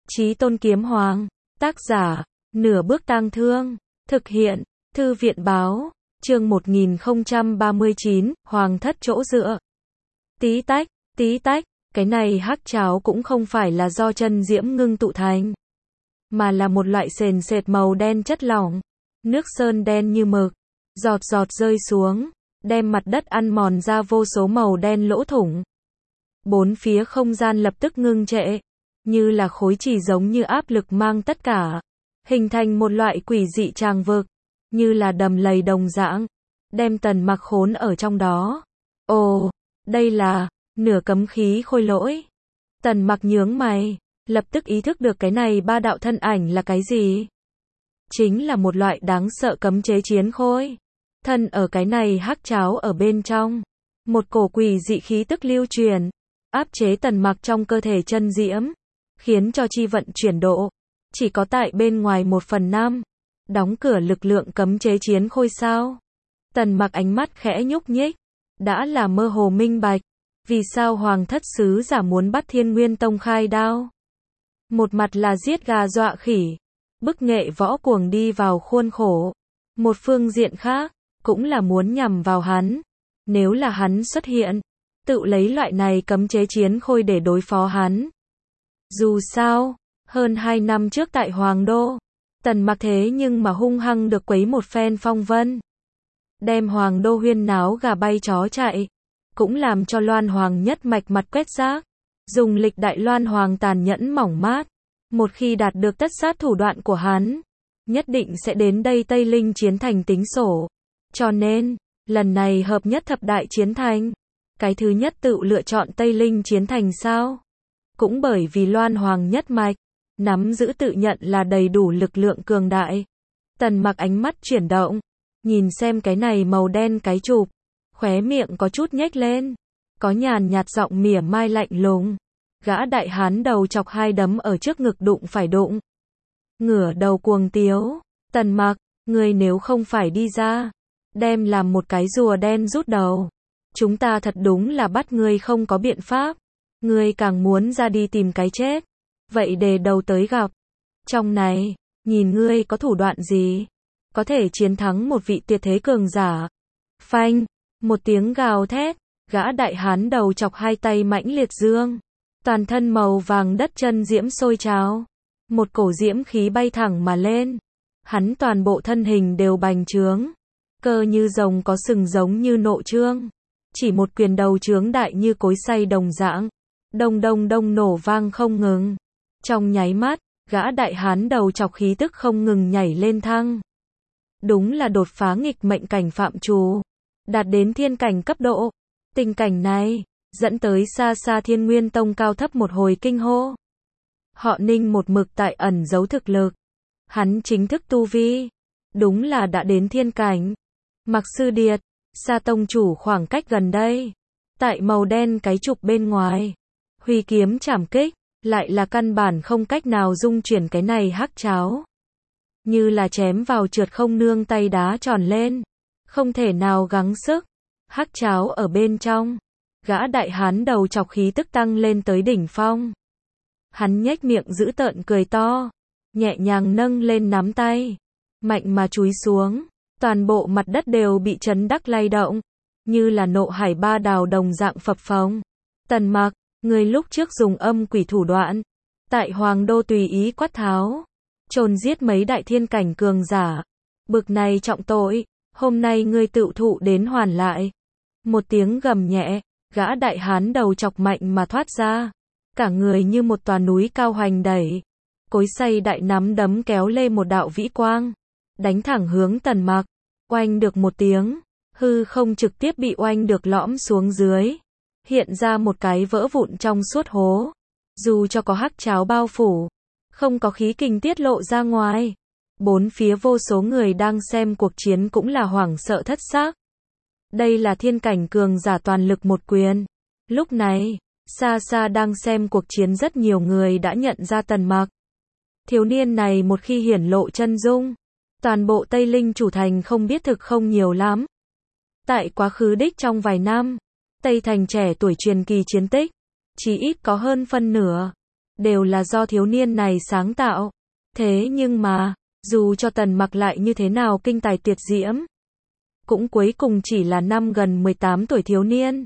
Chí Tôn Kiếm Hoàng, tác giả, Nửa Bước Tang Thương, thực hiện, Thư viện báo, chương 1039, Hoàng thất chỗ dựa. Tí tách, cái này hắc cháo cũng không phải là do chân diễm ngưng tụ thành, mà là một loại sền sệt màu đen chất lỏng, nước sơn đen như mực, giọt giọt rơi xuống, đem mặt đất ăn mòn ra vô số màu đen lỗ thủng. Bốn phía không gian lập tức ngưng trệ, như là khối chỉ giống như áp lực mang tất cả, hình thành một loại quỷ dị tràng vực, như là đầm lầy đồng dạng, đem Tần Mặc khốn ở trong đó. Ồ, đây là nửa cấm khí khôi lỗi. Tần Mặc nhướng mày, lập tức ý thức được cái này ba đạo thân ảnh là cái gì. Chính là một loại đáng sợ cấm chế chiến khôi. Thân ở cái này hắc cháo ở bên trong, một cổ quỷ dị khí tức lưu truyền, áp chế Tần Mặc trong cơ thể chân diễm, khiến cho chi vận chuyển độ, chỉ có tại bên ngoài 1/5, đóng cửa lực lượng cấm chế chiến khôi sao. Tần Mặc ánh mắt khẽ nhúc nhích, đã là mơ hồ minh bạch, vì sao Hoàng thất sứ giả muốn bắt Thiên Nguyên Tông khai đao. Một mặt là giết gà dọa khỉ, bức nghệ võ cuồng đi vào khuôn khổ, một phương diện khác, cũng là muốn nhằm vào hắn. Nếu là hắn xuất hiện, tự lấy loại này cấm chế chiến khôi để đối phó hắn. Dù sao, hơn 2 năm trước tại Hoàng Đô, Tần Mặc thế nhưng mà hung hăng được quấy một phen phong vân. Đem Hoàng Đô huyên náo gà bay chó chạy, cũng làm cho Loan Hoàng nhất mạch mặt quét rác, dùng lịch đại Loan Hoàng tàn nhẫn mỏng mát. Một khi đạt được tất sát thủ đoạn của hắn, nhất định sẽ đến đây Tây Linh chiến thành tính sổ. Cho nên, lần này hợp nhất thập đại chiến thành, cái thứ nhất tự lựa chọn Tây Linh chiến thành sao? Cũng bởi vì Loan Hoàng nhất mạch, nắm giữ tự nhận là đầy đủ lực lượng cường đại. Tần Mặc ánh mắt chuyển động, nhìn xem cái này màu đen cái chụp, khóe miệng có chút nhếch lên, có nhàn nhạt giọng mỉa mai lạnh lùng. Gã đại hán đầu chọc hai đấm ở trước ngực đụng phải đụng. Ngửa đầu cuồng tiếu, Tần Mặc, ngươi nếu không phải đi ra, đem làm một cái rùa đen rút đầu, chúng ta thật đúng là bắt ngươi không có biện pháp. Ngươi càng muốn ra đi tìm cái chết, vậy đề đầu tới gặp. Trong này, nhìn ngươi có thủ đoạn gì, có thể chiến thắng một vị tuyệt thế cường giả. Phanh, một tiếng gào thét, gã đại hán đầu chọc hai tay mãnh liệt dương, toàn thân màu vàng đất chân diễm sôi trào, một cổ diễm khí bay thẳng mà lên, hắn toàn bộ thân hình đều bành trướng, cơ như rồng có sừng giống như nộ trương, chỉ một quyền đầu trướng đại như cối xay đồng dạng, đông đông đông nổ vang không ngừng. Trong nháy mắt, gã đại hán đầu chọc khí tức không ngừng nhảy lên thăng. Đúng là đột phá nghịch mệnh cảnh phạm trù, đạt đến thiên cảnh cấp độ. Tình cảnh này dẫn tới xa xa Thiên Nguyên Tông cao thấp một hồi kinh hô. Họ Ninh một mực tại ẩn giấu thực lực, hắn chính thức tu vi, đúng là đã đến thiên cảnh. Mặc Sư Điệt, Sa tông chủ khoảng cách gần đây, tại màu đen cái trục bên ngoài, huy kiếm chảm kích, lại là căn bản không cách nào dung chuyển cái này hắc cháo. Như là chém vào trượt không nương tay đá tròn lên, không thể nào gắng sức. Hắc cháo ở bên trong, gã đại hán đầu chọc khí tức tăng lên tới đỉnh phong. Hắn nhếch miệng giữ tợn cười to, nhẹ nhàng nâng lên nắm tay, mạnh mà chúi xuống, toàn bộ mặt đất đều bị chấn đắc lay động, như là nộ hải ba đào đồng dạng phập phồng. Tần Mặc, người lúc trước dùng âm quỷ thủ đoạn, tại Hoàng Đô tùy ý quát tháo, chồn giết mấy đại thiên cảnh cường giả, bực này trọng tội, hôm nay ngươi tự thụ đến hoàn lại. Một tiếng gầm nhẹ, gã đại hán đầu chọc mạnh mà thoát ra, cả người như một tòa núi cao hoành đẩy, cối xay đại nắm đấm kéo lên một đạo vĩ quang, đánh thẳng hướng Tần Mặc, oanh được một tiếng, hư không trực tiếp bị oanh được lõm xuống dưới, hiện ra một cái vỡ vụn trong suốt hố, dù cho có hắc cháo bao phủ, không có khí kình tiết lộ ra ngoài. Bốn phía vô số người đang xem cuộc chiến cũng là hoảng sợ thất xác. Đây là thiên cảnh cường giả toàn lực một quyền. Lúc này, xa xa đang xem cuộc chiến rất nhiều người đã nhận ra Tần Mặc. Thiếu niên này một khi hiển lộ chân dung, toàn bộ Tây Linh chủ thành không biết thực không nhiều lắm. Tại quá khứ đích trong vài năm, Tây thành trẻ tuổi truyền kỳ chiến tích, chỉ ít có hơn phân nửa đều là do thiếu niên này sáng tạo. Thế nhưng mà, dù cho Tần Mặc lại như thế nào kinh tài tuyệt diễm, cũng cuối cùng chỉ là năm gần 18 tuổi thiếu niên.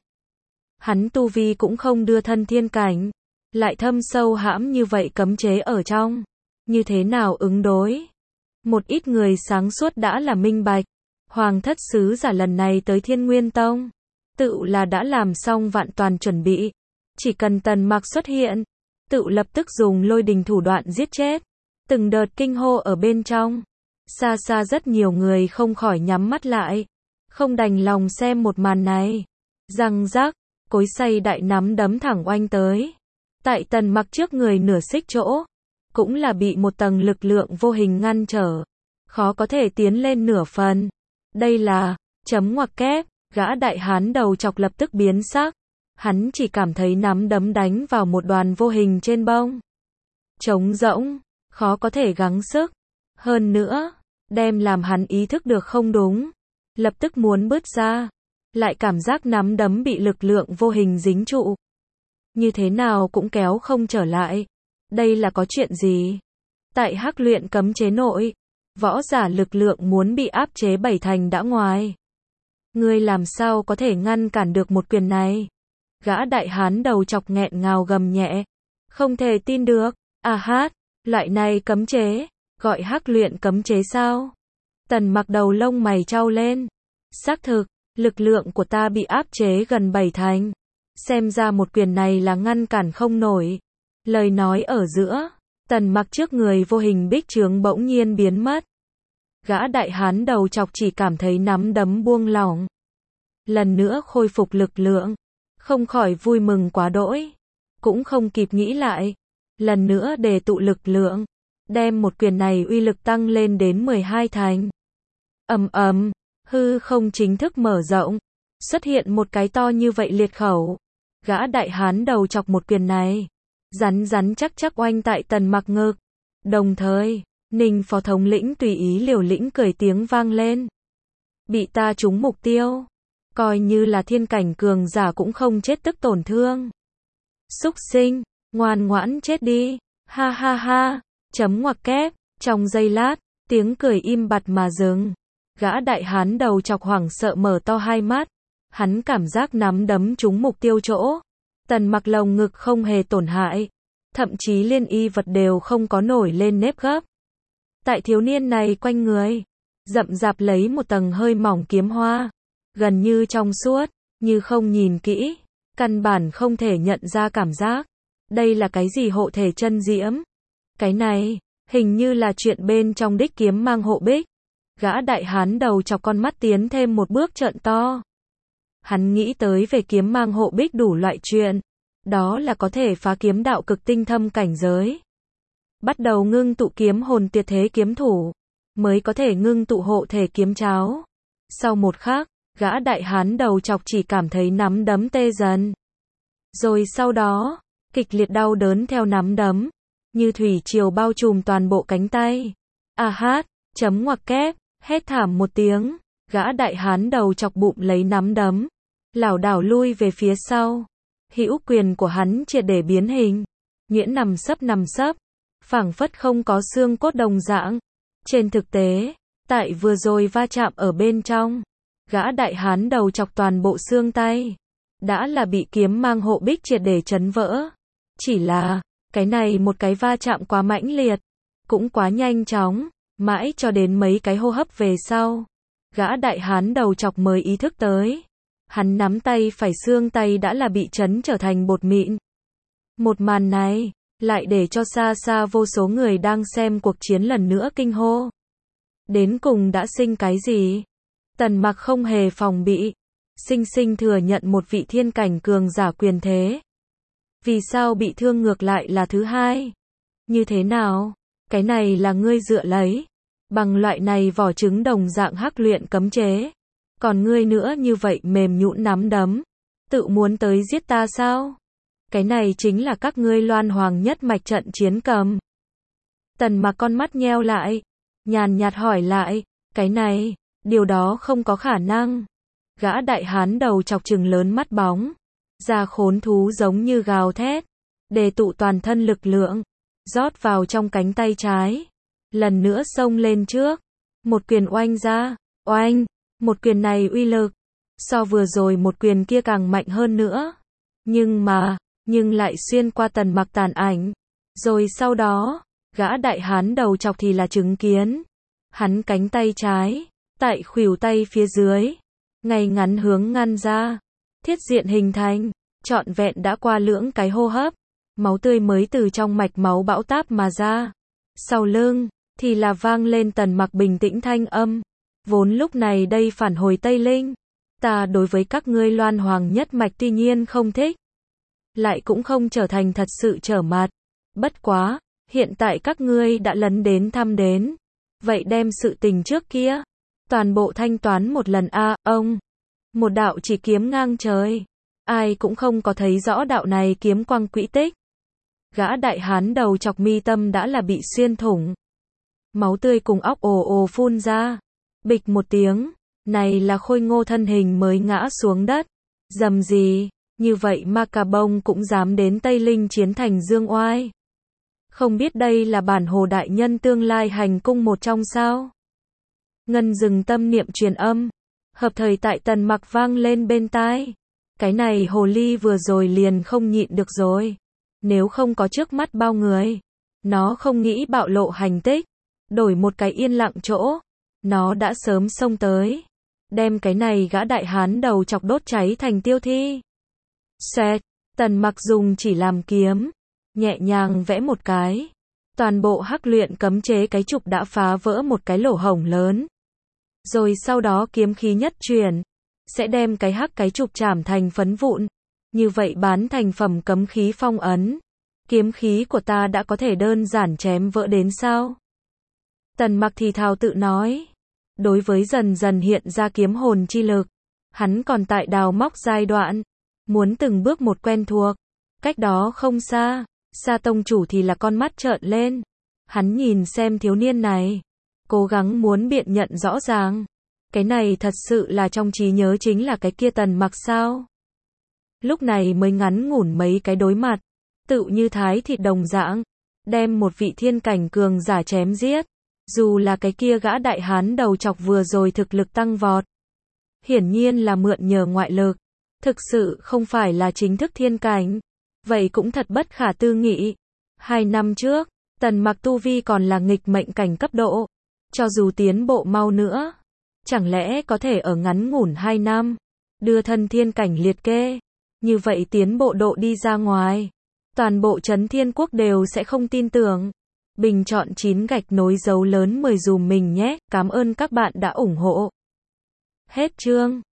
Hắn tu vi cũng không đưa thân thiên cảnh, lại thâm sâu hãm như vậy cấm chế ở trong. Như thế nào ứng đối? Một ít người sáng suốt đã là minh bạch. Hoàng thất sứ giả lần này tới Thiên Nguyên Tông, tự là đã làm xong vạn toàn chuẩn bị. Chỉ cần Tần Mặc xuất hiện, tự lập tức dùng lôi đình thủ đoạn giết chết. Từng đợt kinh hô ở bên trong. Xa xa rất nhiều người không khỏi nhắm mắt lại, không đành lòng xem một màn này. Răng rác, cối xay đại nắm đấm thẳng oanh tới. Tại Tần Mặc trước người nửa xích chỗ, cũng là bị một tầng lực lượng vô hình ngăn trở, khó có thể tiến lên nửa phần. Đây là, chấm ngoặc kép, gã đại hán đầu chọc lập tức biến sắc. Hắn chỉ cảm thấy nắm đấm đánh vào một đoàn vô hình trên bông. Trống rỗng, khó có thể gắng sức. Hơn nữa, đem làm hắn ý thức được không đúng. Lập tức muốn bứt ra, lại cảm giác nắm đấm bị lực lượng vô hình dính trụ. Như thế nào cũng kéo không trở lại. Đây là có chuyện gì? Tại Hắc Luyện cấm chế nội, võ giả lực lượng muốn bị áp chế 7 thành đã ngoài. Ngươi làm sao có thể ngăn cản được một quyền này? Gã đại hán đầu chọc nghẹn ngào gầm nhẹ. Không thể tin được. À hát, loại này cấm chế, gọi Hắc Luyện cấm chế sao? Tần Mặc đầu lông mày chau lên. Xác thực, lực lượng của ta bị áp chế gần 7 thành. Xem ra một quyền này là ngăn cản không nổi. Lời nói ở giữa, Tần Mặc trước người vô hình bích chướng bỗng nhiên biến mất. Gã đại hán đầu chọc chỉ cảm thấy nắm đấm buông lỏng. Lần nữa khôi phục lực lượng, không khỏi vui mừng quá đỗi. Cũng không kịp nghĩ lại. Lần nữa đề tụ lực lượng, đem một quyền này uy lực tăng lên đến 12 thành. Ầm ầm, hư không chính thức mở rộng, xuất hiện một cái to như vậy liệt khẩu. Gã đại hán đầu chọc một quyền này, rắn rắn chắc chắc oanh tại Tần Mặc ngực. Đồng thời, Ninh phó thống lĩnh tùy ý liều lĩnh cười tiếng vang lên. Bị ta trúng mục tiêu, coi như là thiên cảnh cường giả cũng không chết tức tổn thương. Súc sinh, ngoan ngoãn chết đi. Ha ha ha, chấm ngoặc kép. Trong giây lát, tiếng cười im bặt mà dừng. Gã đại hán đầu chọc hoảng sợ mở to hai mắt. Hắn cảm giác nắm đấm trúng mục tiêu chỗ. Tần Mặc lồng ngực không hề tổn hại, thậm chí liên y vật đều không có nổi lên nếp gấp. Tại thiếu niên này quanh người, rậm rạp lấy một tầng hơi mỏng kiếm hoa, gần như trong suốt, như không nhìn kỹ, căn bản không thể nhận ra cảm giác. Đây là cái gì hộ thể chân diễm? Cái này, hình như là chuyện bên trong đích kiếm mang hộ bích. Gã đại hán đầu chọc con mắt tiến thêm một bước trợn to. Hắn nghĩ tới về kiếm mang hộ bích đủ loại chuyện. Đó là có thể phá kiếm đạo cực tinh thâm cảnh giới. Bắt đầu ngưng tụ kiếm hồn tuyệt thế kiếm thủ, mới có thể ngưng tụ hộ thể kiếm cháo. Sau một khắc, gã đại hán đầu chọc chỉ cảm thấy nắm đấm tê dần. Rồi sau đó, kịch liệt đau đớn theo nắm đấm, như thủy triều bao trùm toàn bộ cánh tay. À hát, chấm ngoặc kép, hét thảm một tiếng, gã đại hán đầu chọc bụng lấy nắm đấm, lảo đảo lui về phía sau. Hữu quyền của hắn triệt để biến hình, nhuyễn nằm sấp, phảng phất không có xương cốt đồng dạng. Trên thực tế, tại vừa rồi va chạm ở bên trong, gã đại hán đầu chọc toàn bộ xương tay, đã là bị kiếm mang hộ bích triệt để chấn vỡ. Chỉ là, cái này một cái va chạm quá mãnh liệt, cũng quá nhanh chóng, mãi cho đến mấy cái hô hấp về sau, gã đại hán đầu chọc mới ý thức tới. Hắn nắm tay phải xương tay đã là bị chấn trở thành bột mịn. Một màn này, lại để cho xa xa vô số người đang xem cuộc chiến lần nữa kinh hô. Đến cùng đã sinh cái gì? Tần Mặc không hề phòng bị, sinh sinh thừa nhận một vị thiên cảnh cường giả quyền thế. Vì sao bị thương ngược lại là thứ hai? Như thế nào? Cái này là ngươi dựa lấy. Bằng loại này vỏ trứng đồng dạng Hắc Luyện cấm chế. Còn ngươi nữa như vậy mềm nhũn nắm đấm. Tự muốn tới giết ta sao? Cái này chính là các ngươi Loan Hoàng nhất mạch trận chiến cầm. Tần Mặc con mắt nheo lại, nhàn nhạt hỏi lại, cái này, điều đó không có khả năng. Gã đại hán đầu chọc trừng lớn mắt bóng, da khốn thú giống như gào thét. đề tụ toàn thân lực lượng, rót vào trong cánh tay trái. Lần nữa xông lên trước, một quyền oanh ra, oanh, một quyền này uy lực, so vừa rồi một quyền kia càng mạnh hơn nữa. Nhưng lại xuyên qua Tần Mặc tàn ảnh. Rồi sau đó, gã đại hán đầu chọc thì là chứng kiến. Hắn cánh tay trái, tại khuỷu tay phía dưới, ngay ngắn hướng ngăn ra. Thiết diện hình thành, trọn vẹn đã qua lưỡng cái hô hấp. Máu tươi mới từ trong mạch máu bão táp mà ra. Sau lưng, thì là vang lên Tần Mặc bình tĩnh thanh âm. Vốn lúc này đây phản hồi Tây Linh. Ta đối với các ngươi Loan Hoàng nhất mạch tuy nhiên không thích. Lại cũng không trở thành thật sự trở mặt. Bất quá, hiện tại các ngươi đã lấn đến thăm đến. Vậy đem sự tình trước kia, toàn bộ thanh toán một lần a ông. Một đạo chỉ kiếm ngang trời. Ai cũng không có thấy rõ đạo này kiếm quang quỹ tích. Gã đại hán đầu chọc mi tâm đã là bị xuyên thủng. Máu tươi cùng óc ồ ồ phun ra. Bịch một tiếng, này là Khôi Ngô thân hình mới ngã xuống đất. Dầm gì, như vậy Ma Cà Bông cũng dám đến Tây Linh chiến thành dương oai. Không biết đây là bản hồ đại nhân tương lai hành cung một trong sao? Ngân dừng tâm niệm truyền âm, hợp thời tại Tần Mặc vang lên bên tai. Cái này hồ ly vừa rồi liền không nhịn được rồi. Nếu không có trước mắt bao người, nó không nghĩ bạo lộ hành tích, đổi một cái yên lặng chỗ, nó đã sớm xông tới, đem cái này gã đại hán đầu chọc đốt cháy thành tiêu thi. Xoẹt, Tần Mặc dùng chỉ làm kiếm, nhẹ nhàng vẽ một cái, toàn bộ hắc luyện cấm chế cái trục đã phá vỡ một cái lỗ hổng lớn. Rồi sau đó kiếm khí nhất chuyển, sẽ đem cái hắc cái trục chảm thành phấn vụn. Như vậy bán thành phẩm cấm khí phong ấn. Kiếm khí của ta đã có thể đơn giản chém vỡ đến sao? Tần Mặc thì thào tự nói. Đối với dần dần hiện ra kiếm hồn chi lực, hắn còn tại đào móc giai đoạn, muốn từng bước một quen thuộc. Cách đó không xa, Sa tông chủ thì là con mắt trợn lên. Hắn nhìn xem thiếu niên này, cố gắng muốn biện nhận rõ ràng. Cái này thật sự là trong trí nhớ chính là cái kia Tần Mặc sao? Lúc này mới ngắn ngủn mấy cái đối mặt, tự như thái thịt đồng dạng, đem một vị thiên cảnh cường giả chém giết. Dù là cái kia gã đại hán đầu chọc vừa rồi thực lực tăng vọt, hiển nhiên là mượn nhờ ngoại lực, thực sự không phải là chính thức thiên cảnh, vậy cũng thật bất khả tư nghị. 2 năm trước, Tần Mặc tu vi còn là nghịch mệnh cảnh cấp độ, cho dù tiến bộ mau nữa, chẳng lẽ có thể ở ngắn ngủn 2 năm, đưa thân thiên cảnh liệt kê, như vậy tiến bộ độ đi ra ngoài, toàn bộ Trấn Thiên Quốc đều sẽ không tin tưởng. Bình chọn 9 gạch nối dấu lớn 10 dùm mình nhé, cảm ơn các bạn đã ủng hộ. Hết chương.